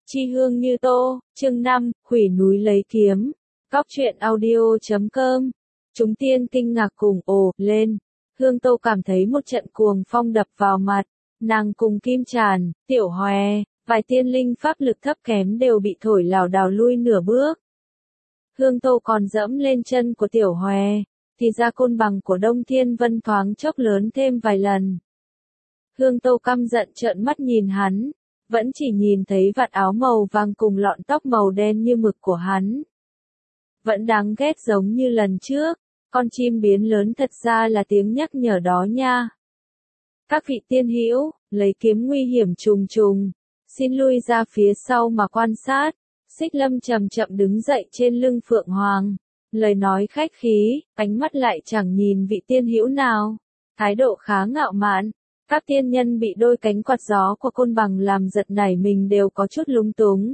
Chi hương như tô, chương 5, hủy núi lấy kiếm. Cóc truyện audio.com. Chúng tiên kinh ngạc cùng ồ lên. Hương Tô cảm thấy một trận cuồng phong đập vào mặt. Nàng cùng Kim Tràn, Tiểu Hòe, vài tiên linh pháp lực thấp kém đều bị thổi lảo đảo lui nửa bước. Hương Tô còn dẫm lên chân của Tiểu Hòe, thì ra côn bằng của Đông Thiên Vân thoáng chốc lớn thêm vài lần. Hương Tô căm giận trợn mắt nhìn hắn, vẫn chỉ nhìn thấy vạt áo màu vàng cùng lọn tóc màu đen như mực của hắn. Vẫn đáng ghét giống như lần trước, con chim biến lớn thật ra là tiếng nhắc nhở đó nha. Các vị tiên hữu, lấy kiếm nguy hiểm trùng trùng, xin lui ra phía sau mà quan sát. Xích Lâm chậm chậm đứng dậy trên lưng Phượng Hoàng, lời nói khách khí, ánh mắt lại chẳng nhìn vị tiên hữu nào, thái độ khá ngạo mạn. Các tiên nhân bị đôi cánh quạt gió của côn bằng làm giật nảy mình đều có chút lúng túng.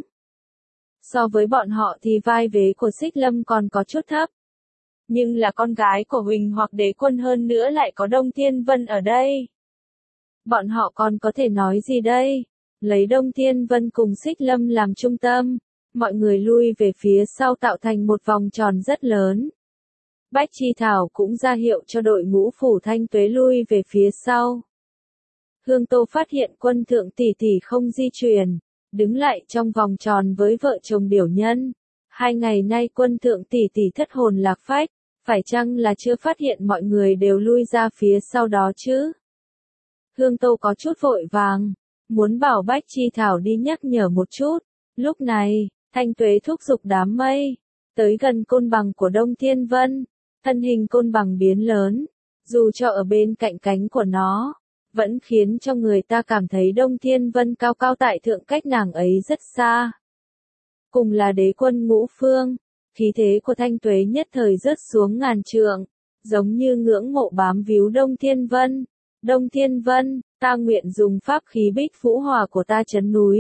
So với bọn họ thì vai vế của Xích Lâm còn có chút thấp. Nhưng là con gái của Huỳnh hoặc đế quân hơn nữa lại có Đông Thiên Vân ở đây. Bọn họ còn có thể nói gì đây? Lấy Đông Thiên Vân cùng Xích Lâm làm trung tâm, mọi người lui về phía sau tạo thành một vòng tròn rất lớn. Bách Chi Thảo cũng ra hiệu cho đội ngũ Phủ Thanh Tuế lui về phía sau. Hương Tô phát hiện Quân Thượng tỷ tỷ không di chuyển, đứng lại trong vòng tròn với vợ chồng điểu nhân. 2 ngày nay Quân Thượng tỷ tỷ thất hồn lạc phách, phải chăng là chưa phát hiện mọi người đều lui ra phía sau đó chứ? Hương Tô có chút vội vàng, muốn bảo Bách Chi Thảo đi nhắc nhở một chút. Lúc này, Thanh Tuế thúc giục đám mây, tới gần côn bằng của Đông Thiên Vân. Thân hình côn bằng biến lớn, dù cho ở bên cạnh cánh của nó, vẫn khiến cho người ta cảm thấy Đông Thiên Vân cao cao tại thượng cách nàng ấy rất xa. Cùng là đế quân ngũ phương, khí thế của Thanh Tuế nhất thời rớt xuống ngàn trượng, giống như ngưỡng mộ bám víu Đông Thiên Vân. Đông Thiên Vân, ta nguyện dùng pháp khí Bích Vũ Hòa của ta trấn núi,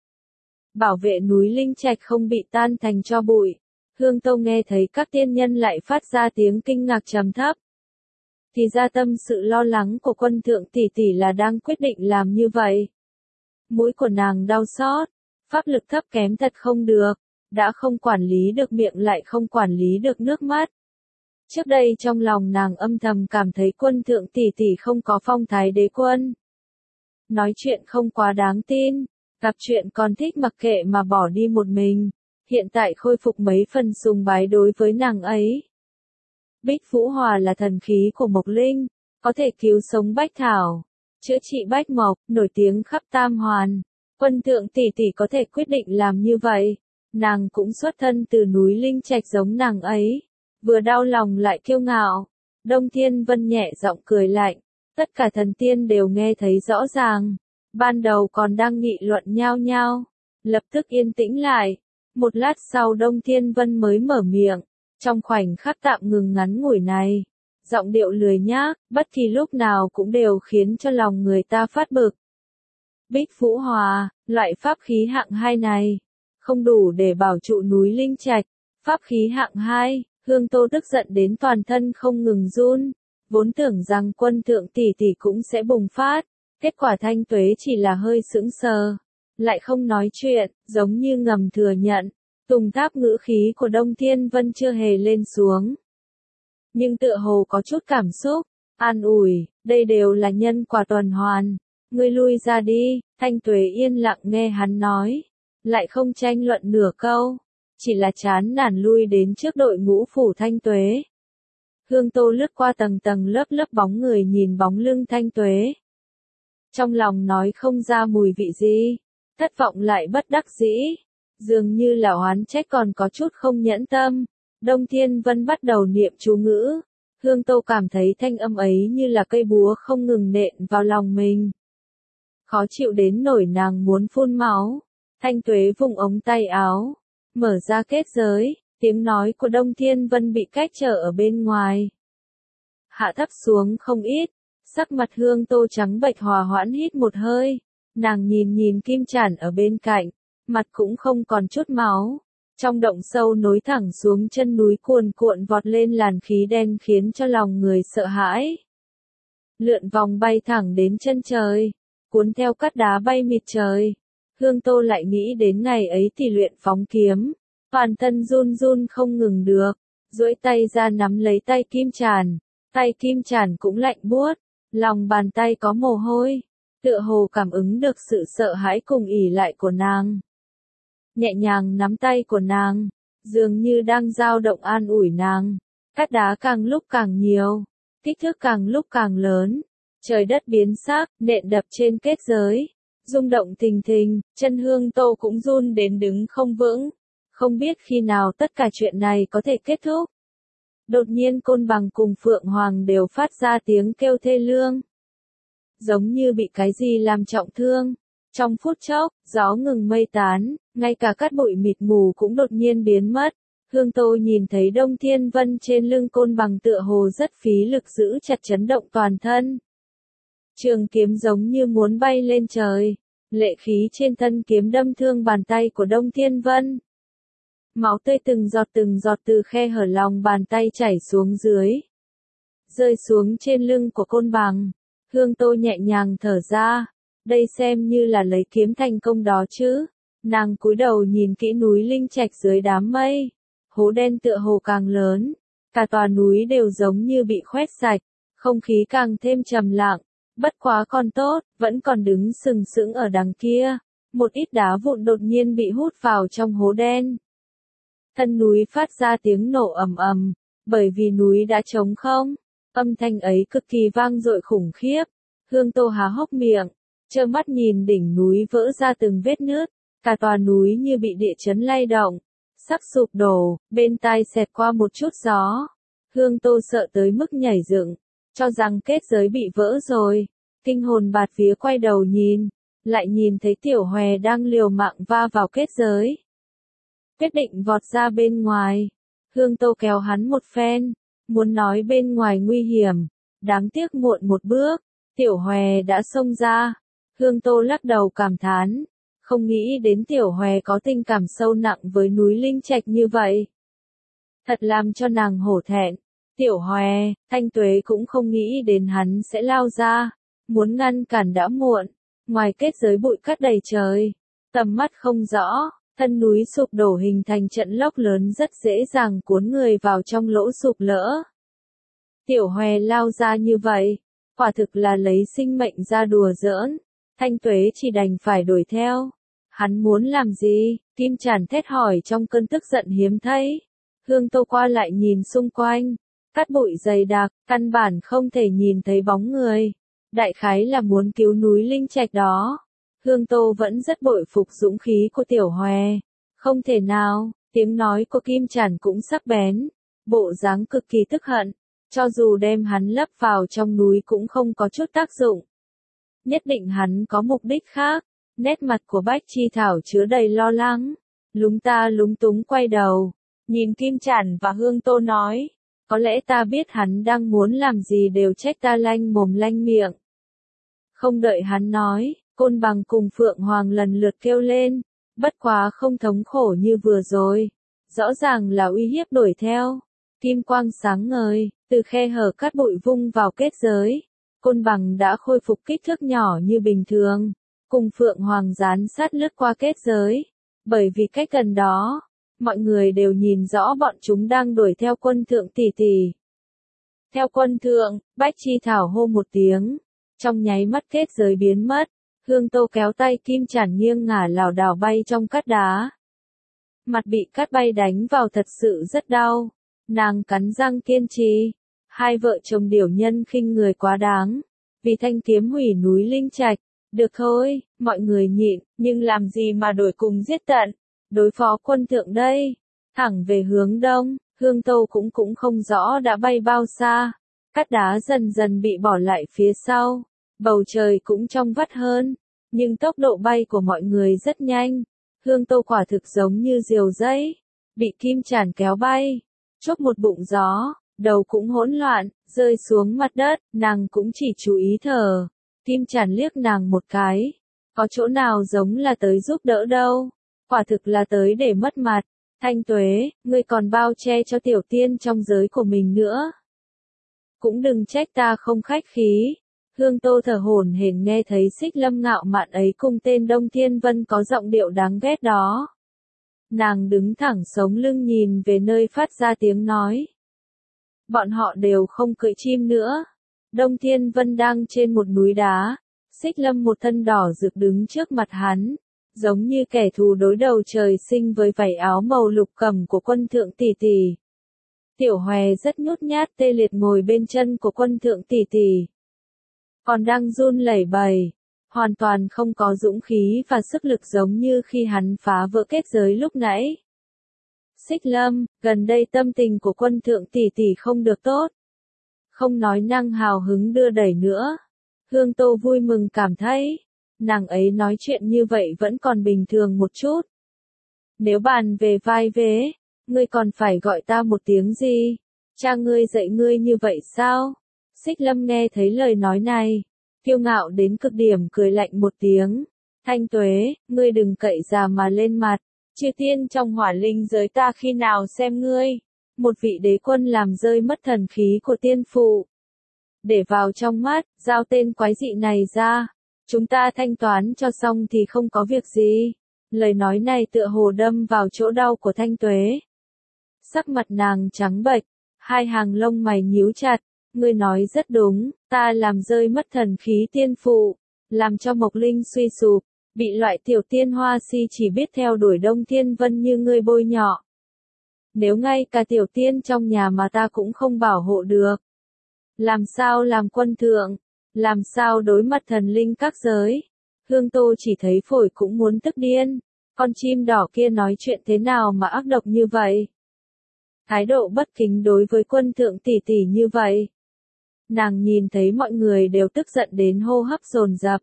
bảo vệ núi Linh Trạch không bị tan thành tro bụi. Hương Tô nghe thấy các tiên nhân lại phát ra tiếng kinh ngạc trầm thấp. Thì ra tâm sự lo lắng của Quân Thượng tỷ tỷ là đang quyết định làm như vậy. Mũi của nàng đau xót, pháp lực thấp kém thật không được, đã không quản lý được miệng lại không quản lý được nước mắt. Trước đây trong lòng nàng âm thầm cảm thấy Quân Thượng tỷ tỷ không có phong thái đế quân. Nói chuyện không quá đáng tin, gặp chuyện còn thích mặc kệ mà bỏ đi một mình, hiện tại khôi phục mấy phần sùng bái đối với nàng ấy. Bích Vũ Hòa là thần khí của Mộc Linh, có thể cứu sống Bách Thảo, chữa trị Bách Mộc, nổi tiếng khắp Tam Hoàn. Quân Thượng tỷ tỷ có thể quyết định làm như vậy, nàng cũng xuất thân từ núi Linh Trạch giống nàng ấy, vừa đau lòng lại kiêu ngạo. Đông Thiên Vân nhẹ giọng cười lạnh, tất cả thần tiên đều nghe thấy rõ ràng, ban đầu còn đang nghị luận nhao nhao, lập tức yên tĩnh lại. Một lát sau Đông Thiên Vân mới mở miệng. Trong khoảnh khắc tạm ngừng ngắn ngủi này, giọng điệu lười nhác, bất kỳ lúc nào cũng đều khiến cho lòng người ta phát bực. Bích Vũ Hòa, loại pháp khí hạng 2 này, không đủ để bảo trụ núi Linh Trạch. Pháp khí hạng 2, Hương Tô tức giận đến toàn thân không ngừng run, vốn tưởng rằng Quân Thượng tỷ tỷ cũng sẽ bùng phát, kết quả Thanh Tuế chỉ là hơi sững sờ, lại không nói chuyện, giống như ngầm thừa nhận. Tùng tháp ngữ khí của Đông Thiên Vân chưa hề lên xuống, nhưng tựa hồ có chút cảm xúc, an ủi, đây đều là nhân quả tuần hoàn, ngươi lui ra đi. Thanh Tuế yên lặng nghe hắn nói, lại không tranh luận nửa câu, chỉ là chán nản lui đến trước đội ngũ Phủ Thanh Tuế. Hương Tô lướt qua tầng tầng lớp lớp bóng người nhìn bóng lưng Thanh Tuế, trong lòng nói không ra mùi vị gì, thất vọng lại bất đắc dĩ. Dường như là oán trách còn có chút không nhẫn tâm. Đông Thiên Vân bắt đầu niệm chú ngữ. Hương Tô cảm thấy thanh âm ấy như là cây búa không ngừng nện vào lòng mình. Khó chịu đến nổi nàng muốn phun máu. Thanh Tuế vùng ống tay áo, mở ra kết giới, tiếng nói của Đông Thiên Vân bị cách trở ở bên ngoài. Hạ thấp xuống không ít, sắc mặt Hương Tô trắng bệch hòa hoãn hít một hơi. Nàng nhìn Kim Tràn ở bên cạnh. Mặt cũng không còn chút máu, trong động sâu nối thẳng xuống chân núi cuồn cuộn vọt lên làn khí đen khiến cho lòng người sợ hãi. Lượn vòng bay thẳng đến chân trời, cuốn theo cát đá bay mịt trời. Hương Tô lại nghĩ đến ngày ấy thì luyện phóng kiếm, toàn thân run run không ngừng được, duỗi tay ra nắm lấy tay Kim Tràn, tay Kim Tràn cũng lạnh buốt, lòng bàn tay có mồ hôi, tựa hồ cảm ứng được sự sợ hãi cùng ỉ lại của nàng. Nhẹ nhàng nắm tay của nàng, dường như đang dao động an ủi nàng. Cát đá càng lúc càng nhiều, kích thước càng lúc càng lớn, trời đất biến sắc, nện đập trên kết giới, rung động thình thình, chân Hương Tô cũng run đến đứng không vững, không biết khi nào tất cả chuyện này có thể kết thúc. Đột nhiên Côn Bằng cùng Phượng Hoàng đều phát ra tiếng kêu thê lương, giống như bị cái gì làm trọng thương. Trong phút chốc, gió ngừng mây tán, ngay cả cát bụi mịt mù cũng đột nhiên biến mất. Hương Tô nhìn thấy Đông Thiên Vân trên lưng Côn Bằng tựa hồ rất phí lực giữ chặt chấn động toàn thân. Trường kiếm giống như muốn bay lên trời, lệ khí trên thân kiếm đâm thương bàn tay của Đông Thiên Vân. Máu tươi từng giọt từ khe hở lòng bàn tay chảy xuống dưới, rơi xuống trên lưng của Côn Bằng. Hương Tô nhẹ nhàng thở ra, đây xem như là lấy kiếm thành công đó chứ. Nàng cúi đầu nhìn kỹ núi Linh Trạch dưới đám mây, hố đen tựa hồ càng lớn, cả tòa núi đều giống như bị khoét sạch, không khí càng thêm trầm lặng. Bất quá còn tốt, vẫn còn đứng sừng sững ở đằng kia, một ít đá vụn đột nhiên bị hút vào trong hố đen. Thân núi phát ra tiếng nổ ầm ầm, bởi vì núi đã trống không, âm thanh ấy cực kỳ vang dội khủng khiếp. Hương Tô há hốc miệng, trơ mắt nhìn đỉnh núi vỡ ra từng vết nứt, cả tòa núi như bị địa chấn lay động, sắp sụp đổ, bên tai xẹt qua một chút gió. Hương Tô sợ tới mức nhảy dựng, cho rằng kết giới bị vỡ rồi, kinh hồn bạt vía quay đầu nhìn, lại nhìn thấy Tiểu Hòe đang liều mạng va vào kết giới. Quyết định vọt ra bên ngoài, Hương Tô kéo hắn một phen, muốn nói bên ngoài nguy hiểm, đáng tiếc muộn một bước, Tiểu Hòe đã xông ra. Hương Tô lắc đầu cảm thán, không nghĩ đến Tiểu Hòe có tình cảm sâu nặng với núi Linh Trạch như vậy. Thật làm cho nàng hổ thẹn. Tiểu Hòe, Thanh Tuế cũng không nghĩ đến hắn sẽ lao ra, muốn ngăn cản đã muộn, ngoài kết giới bụi cát đầy trời, tầm mắt không rõ, thân núi sụp đổ hình thành trận lốc lớn rất dễ dàng cuốn người vào trong lỗ sụp lỡ. Tiểu Hòe lao ra như vậy, quả thực là lấy sinh mệnh ra đùa giỡn. Thanh Tuế chỉ đành phải đuổi theo. Hắn muốn làm gì? Kim Tràn thét hỏi trong cơn tức giận hiếm thấy. Hương Tô qua lại nhìn xung quanh, cát bụi dày đặc, căn bản không thể nhìn thấy bóng người. Đại khái là muốn cứu núi Linh Trạch đó. Hương Tô vẫn rất bội phục dũng khí của Tiểu Hòe. Không thể nào, tiếng nói của Kim Tràn cũng sắc bén, bộ dáng cực kỳ tức hận. Cho dù đem hắn lấp vào trong núi cũng không có chút tác dụng. Nhất định hắn có mục đích khác. Nét mặt của Bách Chi Thảo chứa đầy lo lắng, lúng ta lúng túng quay đầu, nhìn Kim Tràn và Hương Tô nói, có lẽ ta biết hắn đang muốn làm gì đều trách ta lanh mồm lanh miệng. Không đợi hắn nói, Côn Bằng cùng Phượng Hoàng lần lượt kêu lên, bất quá không thống khổ như vừa rồi, rõ ràng là uy hiếp đuổi theo. Kim quang sáng ngời, từ khe hở cát bụi vung vào kết giới, Côn Bằng đã khôi phục kích thước nhỏ như bình thường, cùng Phượng Hoàng dán sát lướt qua kết giới, bởi vì cách gần đó, mọi người đều nhìn rõ bọn chúng đang đuổi theo Quân Thượng tỷ tỷ. Theo Quân Thượng, Bách Chi Thảo hô một tiếng, trong nháy mắt kết giới biến mất, Hương Tô kéo tay Kim Tràn nghiêng ngả lảo đảo bay trong cát đá. Mặt bị cát bay đánh vào thật sự rất đau, nàng cắn răng kiên trì, hai vợ chồng điểu nhân khinh người quá đáng, vì thanh kiếm hủy núi Linh Trạch. Được thôi, mọi người nhịn, nhưng làm gì mà đổi cùng giết tận, đối phó Quân Thượng đây, thẳng về hướng đông, Hương Tô cũng không rõ đã bay bao xa, cát đá dần dần bị bỏ lại phía sau, bầu trời cũng trong vắt hơn, nhưng tốc độ bay của mọi người rất nhanh, Hương Tô quả thực giống như diều dây, bị Kim Tràn kéo bay, chốt một bụng gió, đầu cũng hỗn loạn, rơi xuống mặt đất, nàng cũng chỉ chú ý thở. Kim Tràn liếc nàng một cái, có chỗ nào giống là tới giúp đỡ đâu, quả thực là tới để mất mặt. Thanh Tuế, ngươi còn bao che cho tiểu tiên trong giới của mình nữa. Cũng đừng trách ta không khách khí. Hương Tô thở hổn hển nghe thấy Xích Lâm ngạo mạn ấy cùng tên Đông Thiên Vân có giọng điệu đáng ghét đó. Nàng đứng thẳng sống lưng nhìn về nơi phát ra tiếng nói. Bọn họ đều không cưỡi chim nữa. Đông Thiên Vân đang trên một núi đá. Xích Lâm một thân đỏ rực đứng trước mặt hắn, giống như kẻ thù đối đầu trời sinh với vảy áo màu lục cẩm của quân thượng tỷ tỷ. Tiểu Hòe rất nhút nhát tê liệt ngồi bên chân của quân thượng tỷ tỷ. Còn đang run lẩy bẩy, hoàn toàn không có dũng khí và sức lực giống như khi hắn phá vỡ kết giới lúc nãy. Xích Lâm, gần đây tâm tình của quân thượng tỷ tỷ không được tốt. Không nói năng hào hứng đưa đẩy nữa. Hương Tô vui mừng cảm thấy, nàng ấy nói chuyện như vậy vẫn còn bình thường một chút. Nếu bàn về vai vế, ngươi còn phải gọi ta một tiếng gì? Cha ngươi dạy ngươi như vậy sao? Xích Lâm nghe thấy lời nói này, kiêu ngạo đến cực điểm cười lạnh một tiếng. Thanh Tuế, ngươi đừng cậy già mà lên mặt, chư tiên trong hỏa linh giới ta khi nào xem ngươi, một vị đế quân làm rơi mất thần khí của tiên phụ. Để vào trong mắt, giao tên quái dị này ra, chúng ta thanh toán cho xong thì không có việc gì. Lời nói này tựa hồ đâm vào chỗ đau của Thanh Tuế. Sắc mặt nàng trắng bệch, hai hàng lông mày nhíu chặt. Ngươi nói rất đúng, ta làm rơi mất thần khí tiên phụ, làm cho Mộc Linh suy sụp, bị loại tiểu tiên hoa si chỉ biết theo đuổi Đông Thiên Vân như ngươi bôi nhọ. Nếu ngay cả tiểu tiên trong nhà mà ta cũng không bảo hộ được, làm sao làm quân thượng, làm sao đối mặt thần linh các giới. Hương Tô chỉ thấy phổi cũng muốn tức điên, con chim đỏ kia nói chuyện thế nào mà ác độc như vậy. Thái độ bất kính đối với quân thượng tỷ tỷ như vậy. Nàng nhìn thấy mọi người đều tức giận đến hô hấp dồn dập.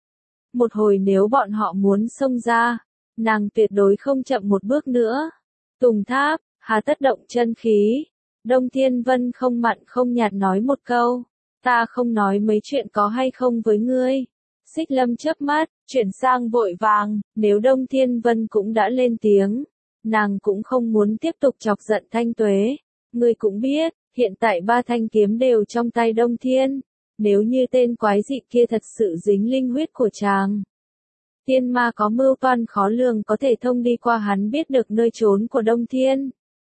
Một hồi nếu bọn họ muốn xông ra, nàng tuyệt đối không chậm một bước nữa. Tùng Tháp, hà tất động chân khí. Đông Thiên Vân không mặn không nhạt nói một câu. Ta không nói mấy chuyện có hay không với ngươi. Xích Lâm chớp mắt, chuyển sang vội vàng, nếu Đông Thiên Vân cũng đã lên tiếng. Nàng cũng không muốn tiếp tục chọc giận Thanh Tuế. Ngươi cũng biết, hiện tại ba thanh kiếm đều trong tay Đông Thiên. Nếu như tên quái dị kia thật sự dính linh huyết của chàng. Tiên ma có mưu toan khó lường có thể thông đi qua hắn biết được nơi trốn của Đông Thiên.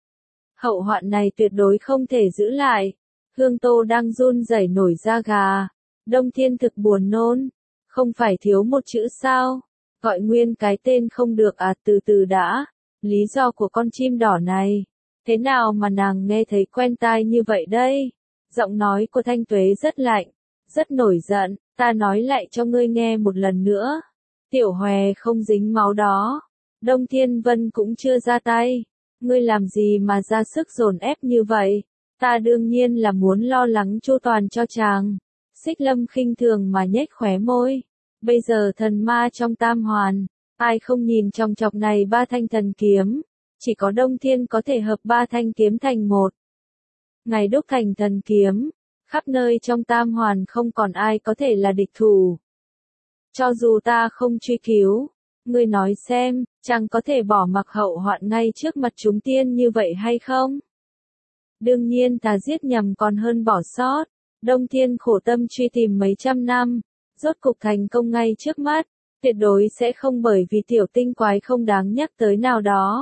Hậu hoạn này tuyệt đối không thể giữ lại. Hương Tô đang run rẩy nổi da gà. Đông Thiên thực buồn nôn. Không phải thiếu một chữ sao? Gọi nguyên cái tên không được à, từ từ đã. Lý do của con chim đỏ này. Thế nào mà nàng nghe thấy quen tai như vậy đây? Giọng nói của Thanh Tuế rất lạnh, rất nổi giận. Ta nói lại cho ngươi nghe một lần nữa. Tiểu Hòe không dính máu đó. Đông Thiên Vân cũng chưa ra tay. Ngươi làm gì mà ra sức dồn ép như vậy? Ta đương nhiên là muốn lo lắng chu toàn cho chàng. Xích Lâm khinh thường mà nhếch khóe môi. Bây giờ thần ma trong tam hoàn, ai không nhìn trong chọc này ba thanh thần kiếm. Chỉ có Đông Thiên có thể hợp ba thanh kiếm thành một. Ngày đúc thành thần kiếm, khắp nơi trong tam hoàn không còn ai có thể là địch thủ. Cho dù ta không truy cứu, ngươi nói xem, chàng có thể bỏ mặc hậu hoạn ngay trước mặt chúng tiên như vậy hay không? Đương nhiên ta giết nhầm còn hơn bỏ sót. Đông Thiên khổ tâm truy tìm mấy trăm năm, rốt cục thành công ngay trước mắt, tuyệt đối sẽ không bởi vì tiểu tinh quái không đáng nhắc tới nào đó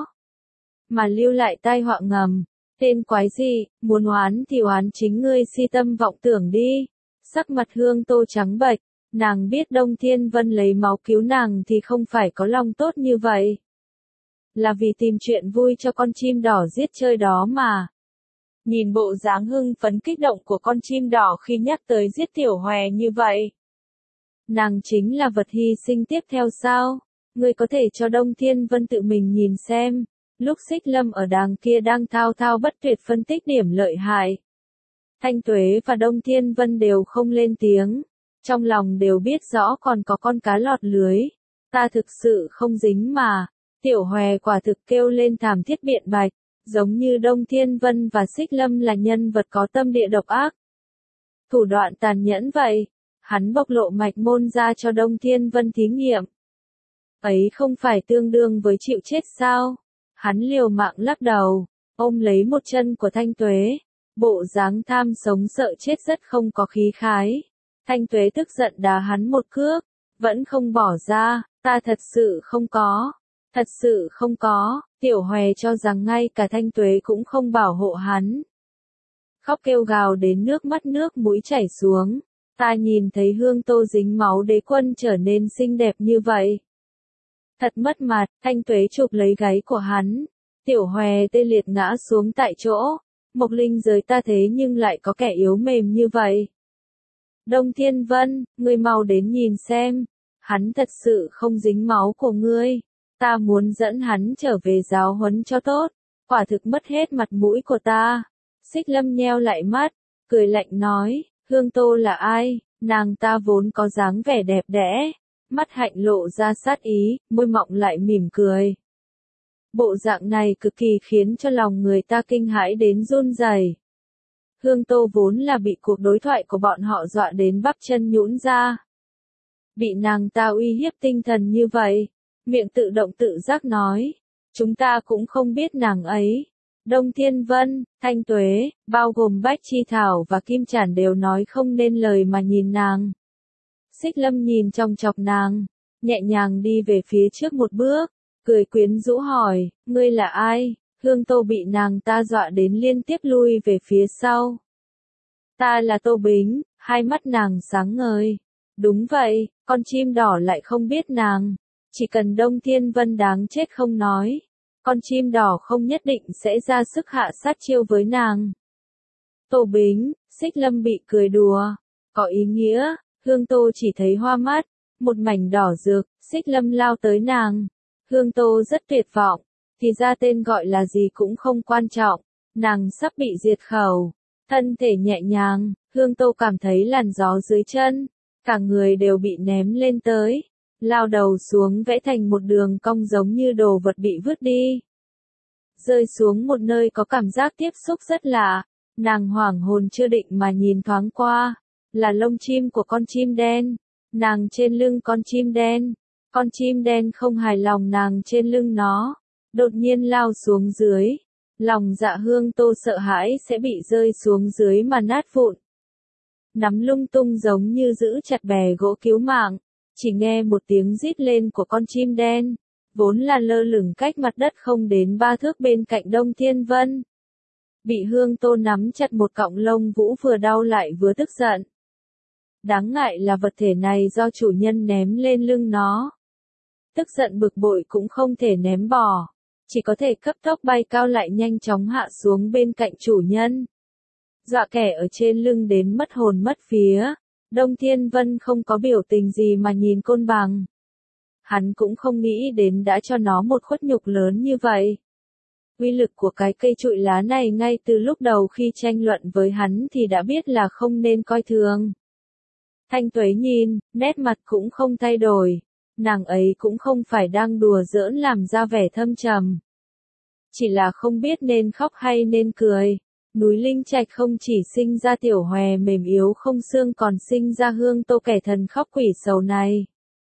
mà lưu lại tai họa ngầm. Tên quái gì, muốn oán thì oán chính ngươi si tâm vọng tưởng đi. Sắc mặt Hương Tô trắng bệch, nàng biết Đông Thiên Vân lấy máu cứu nàng thì không phải có lòng tốt như vậy. Là vì tìm chuyện vui cho con chim đỏ giết chơi đó mà. Nhìn bộ dáng hưng phấn kích động của con chim đỏ khi nhắc tới giết Tiểu Hòe như vậy. Nàng chính là vật hy sinh tiếp theo sao? Ngươi có thể cho Đông Thiên Vân tự mình nhìn xem. Lúc Xích Lâm ở đàng kia đang thao thao bất tuyệt phân tích điểm lợi hại. Thanh Tuế và Đông Thiên Vân đều không lên tiếng. Trong lòng đều biết rõ còn có con cá lọt lưới. Ta thực sự không dính mà. Tiểu Hòe quả thực kêu lên thảm thiết biện bạch. Giống như Đông Thiên Vân và Xích Lâm là nhân vật có tâm địa độc ác. Thủ đoạn tàn nhẫn vậy. Hắn bộc lộ mạch môn ra cho Đông Thiên Vân thí nghiệm. Ấy không phải tương đương với chịu chết sao? Hắn liều mạng lắc đầu, ôm lấy một chân của Thanh Tuế. Bộ dáng tham sống sợ chết rất không có khí khái. Thanh Tuế tức giận đá hắn một cước, vẫn không bỏ ra, ta thật sự không có. Thật sự không có, Tiểu Hòe cho rằng ngay cả Thanh Tuế cũng không bảo hộ hắn. Khóc kêu gào đến nước mắt nước mũi chảy xuống, ta nhìn thấy Hương Tô dính máu đế quân trở nên xinh đẹp như vậy. Thật mất mặt, Thanh Tuế chụp lấy gáy của hắn, Tiểu Hòe tê liệt ngã xuống tại chỗ, Mộc Linh giới ta thế nhưng lại có kẻ yếu mềm như vậy. Đông Thiên Vân, ngươi mau đến nhìn xem, hắn thật sự không dính máu của ngươi. Ta muốn dẫn hắn trở về giáo huấn cho tốt, quả thực mất hết mặt mũi của ta. Xích Lâm nheo lại mắt, cười lạnh nói, Hương Tô là ai, nàng ta vốn có dáng vẻ đẹp đẽ, mắt hạnh lộ ra sát ý, môi mọng lại mỉm cười. Bộ dạng này cực kỳ khiến cho lòng người ta kinh hãi đến run rẩy. Hương Tô vốn là bị cuộc đối thoại của bọn họ dọa đến bắp chân nhũn ra. Bị nàng ta uy hiếp tinh thần như vậy. Miệng tự động tự giác nói, chúng ta cũng không biết nàng ấy. Đông Thiên Vân, Thanh Tuế, bao gồm Bách Chi Thảo và Kim Chản đều nói không nên lời mà nhìn nàng. Xích Lâm nhìn trong chọc nàng, nhẹ nhàng đi về phía trước một bước, cười quyến rũ hỏi, ngươi là ai? Hương Tô bị nàng ta dọa đến liên tiếp lui về phía sau. Ta là Tô Bính, hai mắt nàng sáng ngời. Đúng vậy, con chim đỏ lại không biết nàng. Chỉ cần Đông Thiên Vân đáng chết không nói, con chim đỏ không nhất định sẽ ra sức hạ sát chiêu với nàng. Tô Bính, Xích Lâm bị cười đùa, có ý nghĩa, Hương Tô chỉ thấy hoa mắt, một mảnh đỏ rực, Xích Lâm lao tới nàng. Hương Tô rất tuyệt vọng, thì ra tên gọi là gì cũng không quan trọng, nàng sắp bị diệt khẩu. Thân thể nhẹ nhàng, Hương Tô cảm thấy làn gió dưới chân, cả người đều bị ném lên tới. Lao đầu xuống vẽ thành một đường cong giống như đồ vật bị vứt đi. Rơi xuống một nơi có cảm giác tiếp xúc rất lạ, nàng hoảng hồn chưa định mà nhìn thoáng qua, là lông chim của con chim đen, nàng trên lưng con chim đen không hài lòng nàng trên lưng nó, đột nhiên lao xuống dưới, lòng dạ Hương Tô sợ hãi sẽ bị rơi xuống dưới mà nát vụn. Nắm lung tung giống như giữ chặt bè gỗ cứu mạng. Chỉ nghe một tiếng rít lên của con chim đen, vốn là lơ lửng cách mặt đất không đến 3 thước bên cạnh Đông Thiên Vân. Bị Hương Tô nắm chặt một cọng lông vũ vừa đau lại vừa tức giận. Đáng ngại là vật thể này do chủ nhân ném lên lưng nó. Tức giận bực bội cũng không thể ném bỏ, chỉ có thể cấp tốc bay cao lại nhanh chóng hạ xuống bên cạnh chủ nhân. Dọa kẻ ở trên lưng đến mất hồn mất vía. Đông Thiên Vân không có biểu tình gì mà nhìn Côn Bằng. Hắn cũng không nghĩ đến đã cho nó một khuất nhục lớn như vậy. Uy lực của cái cây trụi lá này ngay từ lúc đầu khi tranh luận với hắn thì đã biết là không nên coi thường. Thanh Tuế nhìn, nét mặt cũng không thay đổi. Nàng ấy cũng không phải đang đùa giỡn làm ra vẻ thâm trầm. Chỉ là không biết nên khóc hay nên cười. Núi Linh Trạch không chỉ sinh ra Tiểu Hòe mềm yếu không xương còn sinh ra Hương Tô kẻ thần khóc quỷ sầu này.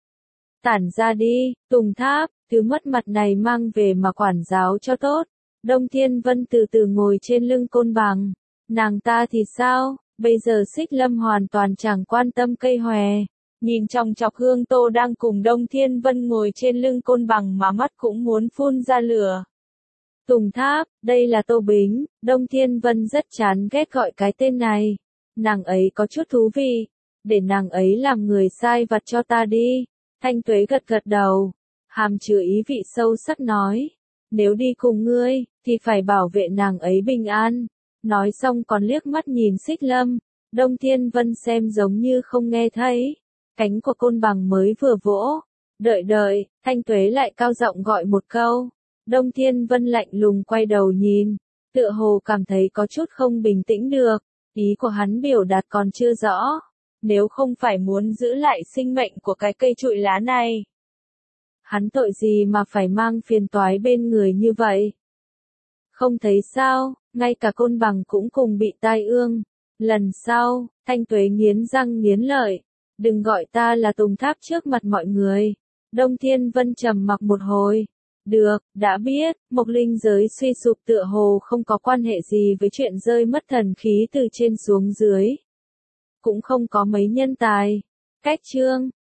Tản ra đi, Tùng Tháp, thứ mất mặt này mang về mà quản giáo cho tốt. Đông Thiên Vân từ từ ngồi trên lưng Côn Bằng. Nàng ta thì sao, bây giờ Xích Lâm hoàn toàn chẳng quan tâm cây hòe. Nhìn trong chọc Hương Tô đang cùng Đông Thiên Vân ngồi trên lưng Côn Bằng mà mắt cũng muốn phun ra lửa. Tùng Tháp, đây là Tô Bính, Đông Thiên Vân rất chán ghét gọi cái tên này. Nàng ấy có chút thú vị, để nàng ấy làm người sai vặt cho ta đi. Thanh Tuế gật gật đầu, hàm chứa ý vị sâu sắc nói, nếu đi cùng ngươi, thì phải bảo vệ nàng ấy bình an. Nói xong còn liếc mắt nhìn Xích Lâm, Đông Thiên Vân xem giống như không nghe thấy. Cánh của Côn Bằng mới vừa vỗ, đợi, Thanh Tuế lại cao giọng gọi một câu. Đông Thiên Vân lạnh lùng quay đầu nhìn, tựa hồ cảm thấy có chút không bình tĩnh được, ý của hắn biểu đạt còn chưa rõ, nếu không phải muốn giữ lại sinh mệnh của cái cây trụi lá này. Hắn tội gì mà phải mang phiền toái bên người như vậy? Không thấy sao, ngay cả Côn Bằng cũng cùng bị tai ương. Lần sau, Thanh Tuế nghiến răng nghiến lợi, đừng gọi ta là Tùng Tháp trước mặt mọi người. Đông Thiên Vân trầm mặc một hồi. Được, đã biết, Mộc Linh giới suy sụp tựa hồ không có quan hệ gì với chuyện rơi mất thần khí từ trên xuống dưới. cũng không có mấy nhân tài. Cách chương